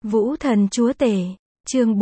Vũ thần chúa tể, chương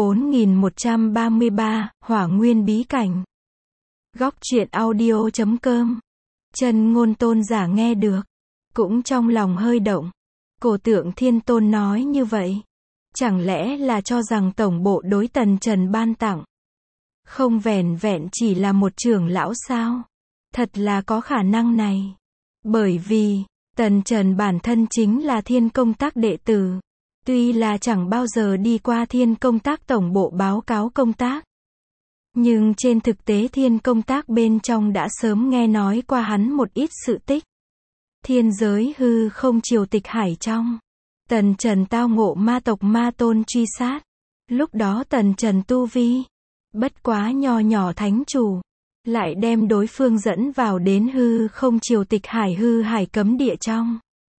4133, Hỏa nguyên bí cảnh. Góc truyện audio.com. Chân Ngôn Tôn giả nghe được, cũng trong lòng hơi động. Cổ Tượng Thiên Tôn nói như vậy, chẳng lẽ là cho rằng tổng bộ đối Tần Trần ban tặng không vẻn vẹn chỉ là một trưởng lão sao? Thật là có khả năng này. Bởi vì, Tần Trần bản thân chính là Thiên Công Tác đệ tử. Tuy là chẳng bao giờ đi qua Thiên Công Tác tổng bộ báo cáo công tác, nhưng trên thực tế Thiên Công Tác bên trong đã sớm nghe nói qua hắn một ít sự tích. Thiên giới hư không triều tịch hải trong, Tần Trần tao ngộ ma tộc ma tôn truy sát. Lúc đó Tần Trần tu vi bất quá nho nhỏ thánh chủ, lại đem đối phương dẫn vào đến hư không triều tịch hải hư hải cấm địa trong,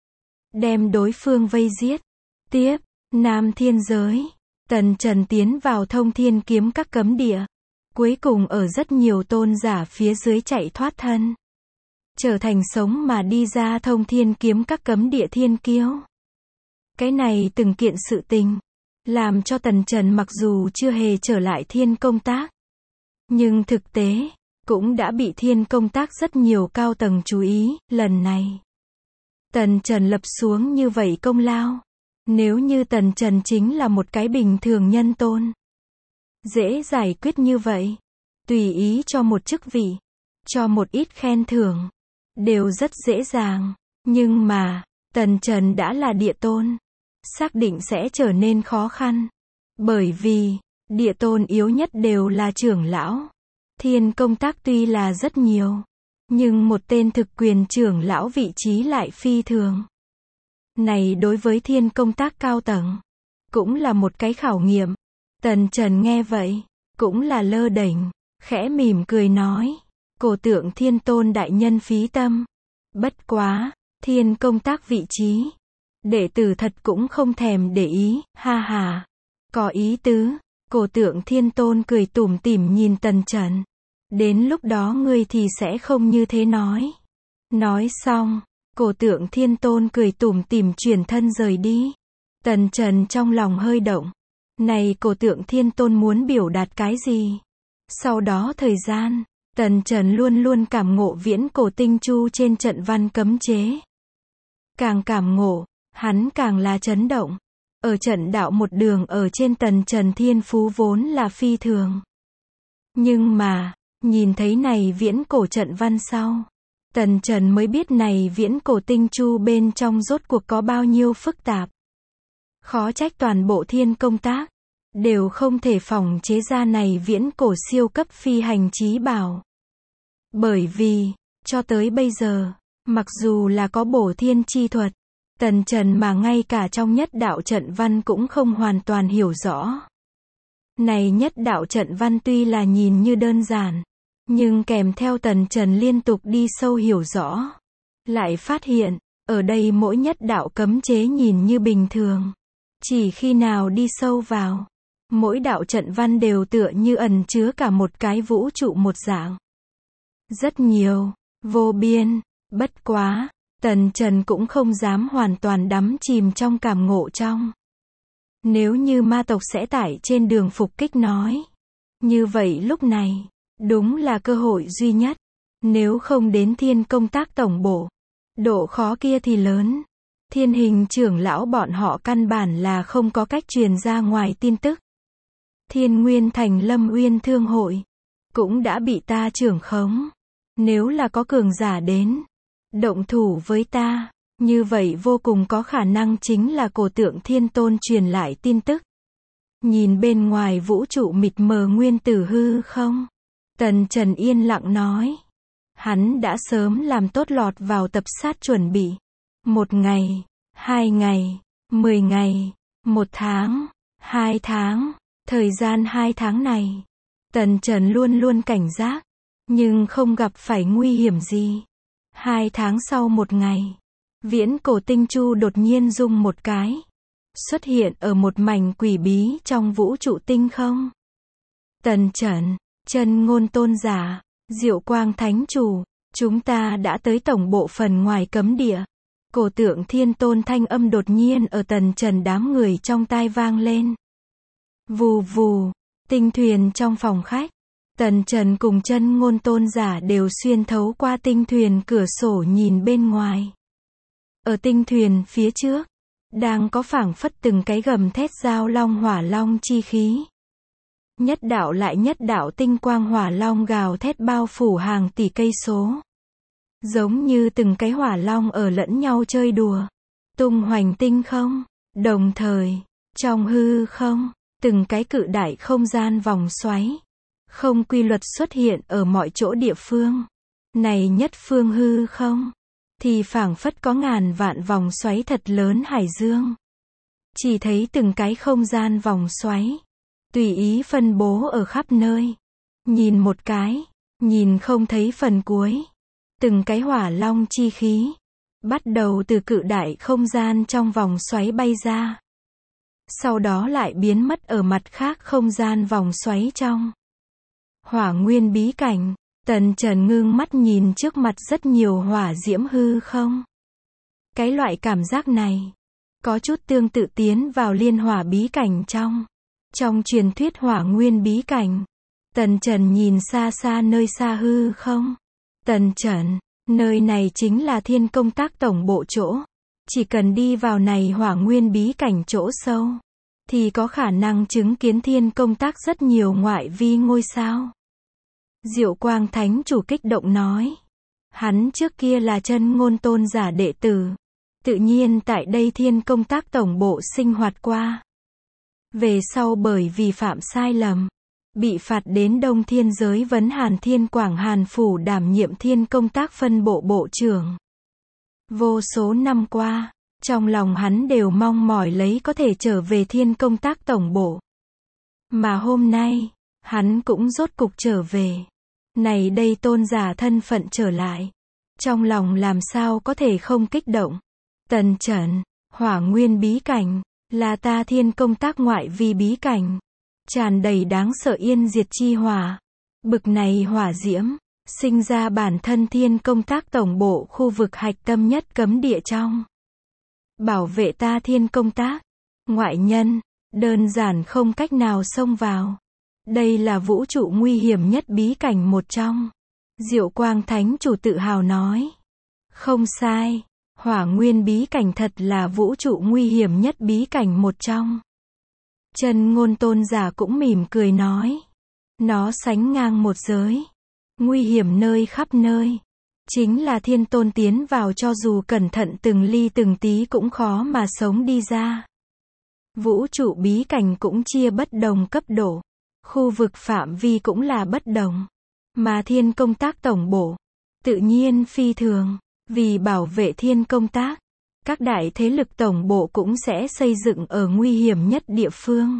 đem đối phương vây giết. Tiếp, Nam Thiên giới, Tần Trần tiến vào Thông Thiên kiếm các cấm địa, cuối cùng ở rất nhiều tôn giả phía dưới chạy thoát thân, trở thành sống mà đi ra Thông Thiên kiếm các cấm địa thiên kiêu. Cái này từng kiện sự tình, làm cho Tần Trần mặc dù chưa hề trở lại Thiên Công Tác, nhưng thực tế, cũng đã bị Thiên Công Tác rất nhiều cao tầng chú ý. Lần này, Tần Trần lập xuống như vậy công lao. Nếu như Tần Trần chính là một cái bình thường nhân tôn, dễ giải quyết như vậy, tùy ý cho một chức vị, cho một ít khen thưởng, đều rất dễ dàng. Nhưng mà, Tần Trần đã là địa tôn, xác định sẽ trở nên khó khăn. Bởi vì, địa tôn yếu nhất đều là trưởng lão. Thiên Công Tác tuy là rất nhiều, nhưng một tên thực quyền trưởng lão vị trí lại phi thường. Này đối với Thiên Công Tác cao tầng, cũng là một cái khảo nghiệm. Tần Trần nghe vậy, cũng là lơ đễnh, khẽ mỉm cười nói, Cổ Tượng Thiên Tôn đại nhân phí tâm. Bất quá, Thiên Công Tác vị trí, đệ tử thật cũng không thèm để ý, ha ha. Có ý tứ. Cổ Tượng Thiên Tôn cười tủm tỉm nhìn Tần Trần. Đến lúc đó ngươi thì sẽ không như thế nói. Nói xong, Cổ Tượng Thiên Tôn cười tủm tỉm chuyển thân rời đi. Tần Trần trong lòng hơi động. Này Cổ Tượng Thiên Tôn muốn biểu đạt cái gì? Sau đó thời gian, Tần Trần luôn luôn cảm ngộ viễn cổ tinh chu trên trận văn cấm chế. Càng cảm ngộ, hắn càng là chấn động. Ở trận đạo một đường ở trên Tần Trần thiên phú vốn là phi thường. Nhưng mà, nhìn thấy này viễn cổ trận văn sau, Tần Trần mới biết này viễn cổ tinh chu bên trong rốt cuộc có bao nhiêu phức tạp. Khó trách toàn bộ Thiên Công Tác đều không thể phòng chế ra này viễn cổ siêu cấp phi hành chí bảo. Bởi vì, cho tới bây giờ, mặc dù là có bổ thiên chi thuật, Tần Trần mà ngay cả trong nhất đạo trận văn cũng không hoàn toàn hiểu rõ. Này nhất đạo trận văn tuy là nhìn như đơn giản, nhưng kèm theo Tần Trần liên tục đi sâu hiểu rõ, lại phát hiện, ở đây mỗi nhất đạo cấm chế nhìn như bình thường. Chỉ khi nào đi sâu vào, mỗi đạo trận văn đều tựa như ẩn chứa cả một cái vũ trụ một dạng. Rất nhiều, vô biên, bất quá, Tần Trần cũng không dám hoàn toàn đắm chìm trong cảm ngộ trong. Nếu như ma tộc sẽ tải trên đường phục kích nói, như vậy lúc này, đúng là cơ hội duy nhất. Nếu không đến Thiên Công Tác tổng bộ, độ khó kia thì lớn. Thiên Hình trưởng lão bọn họ căn bản là không có cách truyền ra ngoài tin tức. Thiên Nguyên Thành Lâm Uyên Thương hội cũng đã bị ta trưởng khống. Nếu là có cường giả đến động thủ với ta, như vậy vô cùng có khả năng chính là Cổ Tượng Thiên Tôn truyền lại tin tức. Nhìn bên ngoài vũ trụ mịt mờ nguyên tử hư không, Tần Trần yên lặng nói. Hắn đã sớm làm tốt lọt vào tập sát chuẩn bị. 1 ngày, 2 ngày, 10 ngày, 1 tháng, 2 tháng, thời gian 2 tháng này, Tần Trần luôn luôn cảnh giác, nhưng không gặp phải nguy hiểm gì. 2 tháng sau 1 ngày, viễn cổ tinh chu đột nhiên rung một cái, xuất hiện ở một mảnh quỷ bí trong vũ trụ tinh không. Tần Trần, Chân Ngôn Tôn giả, Diệu Quang Thánh Chủ, chúng ta đã tới tổng bộ phần ngoài cấm địa. Cổ tượng thiên tôn thanh âm đột nhiên ở tần trần đám người trong tai vang lên. Vù vù, tinh thuyền trong phòng khách. Tần Trần cùng Chân Ngôn tôn giả đều xuyên thấu qua tinh thuyền cửa sổ nhìn bên ngoài. Ở tinh thuyền phía trước, đang có phảng phất từng cái gầm thét giao long hỏa long chi khí. Nhất đạo lại nhất đạo tinh quang hỏa long gào thét bao phủ hàng tỷ cây số. Giống như từng cái hỏa long ở lẫn nhau chơi đùa, tung hoành tinh không. Đồng thời, trong hư không, từng cái cự đại không gian vòng xoáy, không quy luật xuất hiện ở mọi chỗ địa phương. Này nhất phương hư không, thì phảng phất có ngàn vạn vòng xoáy thật lớn hải dương. Chỉ thấy từng cái không gian vòng xoáy, tùy ý phân bố ở khắp nơi. Nhìn một cái, nhìn không thấy phần cuối. Từng cái hỏa long chi khí, bắt đầu từ cự đại không gian trong vòng xoáy bay ra. Sau đó lại biến mất ở mặt khác không gian vòng xoáy trong. Hỏa nguyên bí cảnh, Tần Trần ngưng mắt nhìn trước mặt rất nhiều hỏa diễm hư không. Cái loại cảm giác này, có chút tương tự tiến vào liên hỏa bí cảnh trong truyền thuyết hỏa nguyên bí cảnh. Tần Trần nhìn xa xa nơi xa hư không. Tần Trần, nơi này chính là Thiên Công Tác tổng bộ chỗ. Chỉ cần đi vào này hỏa nguyên bí cảnh chỗ sâu, thì có khả năng chứng kiến Thiên Công Tác rất nhiều ngoại vi ngôi sao. Diệu Quang Thánh Chủ kích động nói. Hắn trước kia là Chân Ngôn tôn giả đệ tử. Tự nhiên tại đây Thiên Công Tác tổng bộ sinh hoạt qua. Về sau bởi vì phạm sai lầm, bị phạt đến Đông Thiên giới vấn Hàn Thiên Quảng Hàn Phủ đảm nhiệm Thiên Công Tác phân bộ bộ trưởng. Vô số năm qua, trong lòng hắn đều mong mỏi lấy có thể trở về Thiên Công Tác tổng bộ. Mà hôm nay, hắn cũng rốt cục trở về. Này đây tôn giả thân phận trở lại. Trong lòng làm sao có thể không kích động. Tần Trần, hỏa nguyên bí cảnh, là ta Thiên Công Tác ngoại vi bí cảnh. Tràn đầy đáng sợ yên diệt chi hỏa. Bực này hỏa diễm, sinh ra bản thân Thiên Công Tác tổng bộ khu vực hạch tâm nhất cấm địa trong. Bảo vệ ta Thiên Công Tác. Ngoại nhân, đơn giản không cách nào xông vào. Đây là vũ trụ nguy hiểm nhất bí cảnh một trong. Diệu Quang Thánh Chủ tự hào nói. Không sai, hỏa nguyên bí cảnh thật là vũ trụ nguy hiểm nhất bí cảnh một trong. Chân Ngôn tôn giả cũng mỉm cười nói. Nó sánh ngang một giới. Nguy hiểm nơi khắp nơi. Chính là thiên tôn tiến vào cho dù cẩn thận từng ly từng tí cũng khó mà sống đi ra. Vũ trụ bí cảnh cũng chia bất đồng cấp độ. Khu vực phạm vi cũng là bất đồng. Mà Thiên Công Tác tổng bộ, tự nhiên phi thường. Vì bảo vệ Thiên Công Tác, các đại thế lực tổng bộ cũng sẽ xây dựng ở nguy hiểm nhất địa phương.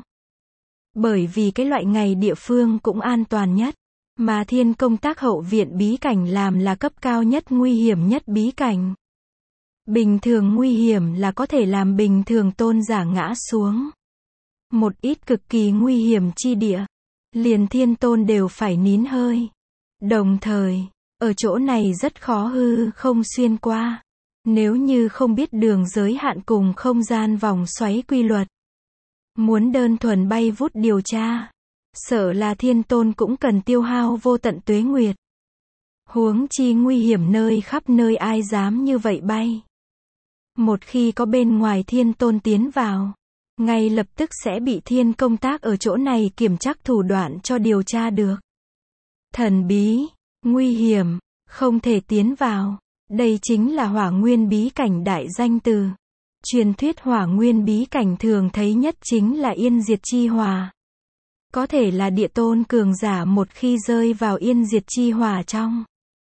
Bởi vì cái loại ngày địa phương cũng an toàn nhất. Mà Thiên Công Tác hậu viện bí cảnh làm là cấp cao nhất nguy hiểm nhất bí cảnh. Bình thường nguy hiểm là có thể làm bình thường tôn giả ngã xuống. Một ít cực kỳ nguy hiểm chi địa, liền thiên tôn đều phải nín hơi. Đồng thời, ở chỗ này rất khó hư không xuyên qua. Nếu như không biết đường giới hạn cùng không gian vòng xoáy quy luật, muốn đơn thuần bay vút điều tra, sợ là thiên tôn cũng cần tiêu hao vô tận tuế nguyệt. Huống chi nguy hiểm nơi khắp nơi ai dám như vậy bay. Một khi có bên ngoài thiên tôn tiến vào, ngay lập tức sẽ bị Thiên Công Tác ở chỗ này kiểm chắc thủ đoạn cho điều tra được. Thần bí, nguy hiểm, không thể tiến vào. Đây chính là hỏa nguyên bí cảnh đại danh từ. Truyền thuyết hỏa nguyên bí cảnh thường thấy nhất chính là yên diệt chi hỏa. Có thể là địa tôn cường giả một khi rơi vào yên diệt chi hỏa trong.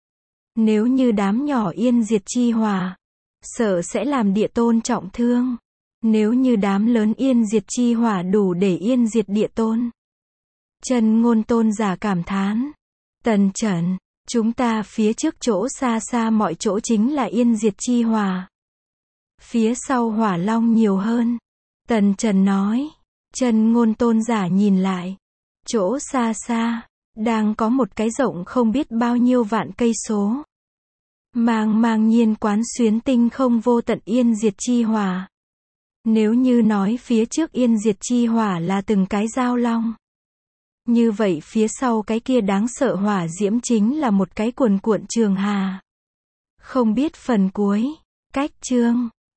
Nếu như đám nhỏ yên diệt chi hỏa, sợ sẽ làm địa tôn trọng thương. Nếu như đám lớn yên diệt chi hỏa đủ để yên diệt địa tôn. Chân Ngôn tôn giả cảm thán. Tần Trần, chúng ta phía trước chỗ xa xa mọi chỗ chính là yên diệt chi hỏa. Phía sau hỏa long nhiều hơn. Tần Trần nói. Chân Ngôn tôn giả nhìn lại. Chỗ xa xa, đang có một cái rộng không biết bao nhiêu vạn cây số. Mang nhiên quán xuyến tinh không vô tận yên diệt chi hỏa. Nếu như nói phía trước yên diệt chi hỏa là từng cái giao long, như vậy phía sau cái kia đáng sợ hỏa diễm chính là một cái cuồn cuộn trường hà. Không biết phần cuối. Cách chương